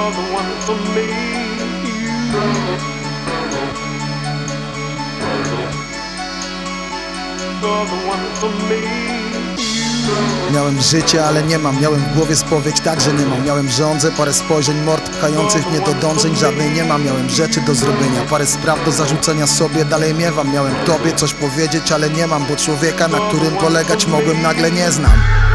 You're the one for me. You're the one for me. Miałem życie, ale nie mam. Miałem w głowie spowiedź, także nie mam. Miałem żądzę, parę spojrzeń mord pchających mnie do dążeń. Żadnej nie mam. Miałem rzeczy do zrobienia, parę spraw do zarzucenia sobie. Dalej miewam. Miałem tobie coś powiedzieć, ale nie mam, bo człowieka, na którym polegać mogłem, nagle nie znam.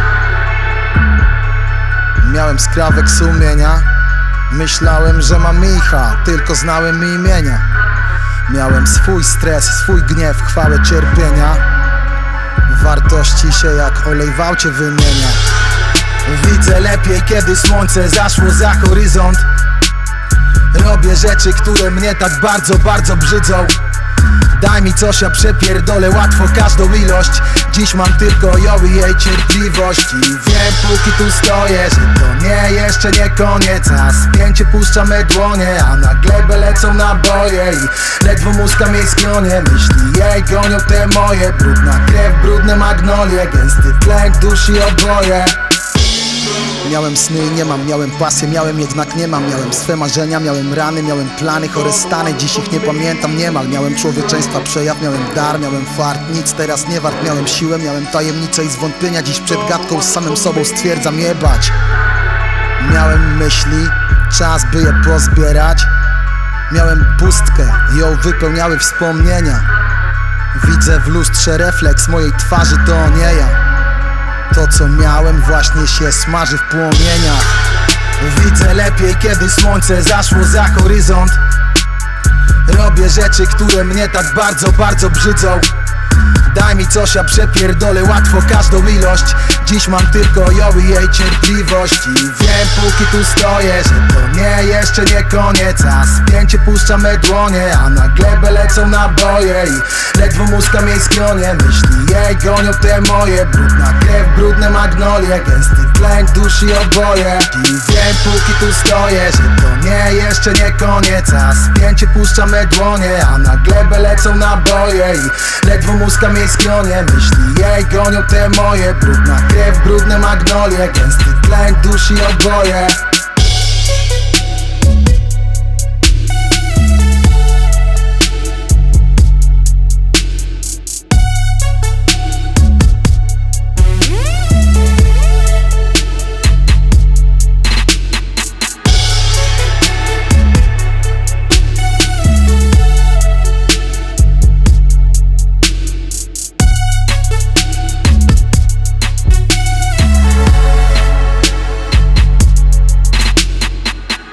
Miałem skrawek sumienia. Myślałem, że mam Micha, tylko znałem mi imienia. Miałem swój stres, swój gniew, chwałę cierpienia. Wartości się jak olej w aucie wymienia. Widzę lepiej, kiedy słońce zaszło za horyzont. Robię rzeczy, które mnie tak bardzo, bardzo brzydzą. Daj mi coś, ja przepierdolę łatwo każdą ilość. Dziś mam tylko ją i jej cierpliwość. I wiem, póki tu stoję, że to nie, jeszcze nie koniec. A spięcie puszczamy dłonie, a na glebę lecą naboje. I ledwo muskam jej skronie, myśli jej gonią te moje. Brudna krew, brudne magnolie, gęsty tlen dusi oboje. Miałem sny i nie mam, miałem pasję, miałem jednak nie mam. Miałem swe marzenia, miałem rany, miałem plany, chore stany. Dziś ich nie pamiętam niemal. Miałem człowieczeństwa przejaw, miałem dar, miałem fart. Nic teraz nie wart, miałem siłę, miałem tajemnicę i zwątpienia. Dziś przed gadką z samym sobą stwierdzam jebać. Miałem myśli, czas by je pozbierać. Miałem pustkę, ją wypełniały wspomnienia. Widzę w lustrze refleks mojej twarzy, to nie ja. To co miałem właśnie się smaży w płomieniach. Widzę lepiej, kiedy słońce zaszło za horyzont. Robię rzeczy, które mnie tak bardzo, bardzo brzydzą. Daj mi coś, ja przepierdolę łatwo każdą ilość. Dziś mam tylko ją i jej cierpliwość. I wiem, póki tu stoję, że to nie, jeszcze nie koniec. A spięcie puszczamy dłonie, a na glebę lecą naboje. I ledwo muskam jej skronie, myśli jej gonią te moje. Brudna krew, brudne magnolie, gęsty tlen dusi oboje. I wiem, póki tu stoję, że to nie, jeszcze nie koniec. A spięcie puszczamy dłonie, a na glebę lecą naboje. I ledwo muskam jej skronie, myśli jej gonią te moje. Brudna krew, brudne magnolie, gęsty tlen dusi oboje.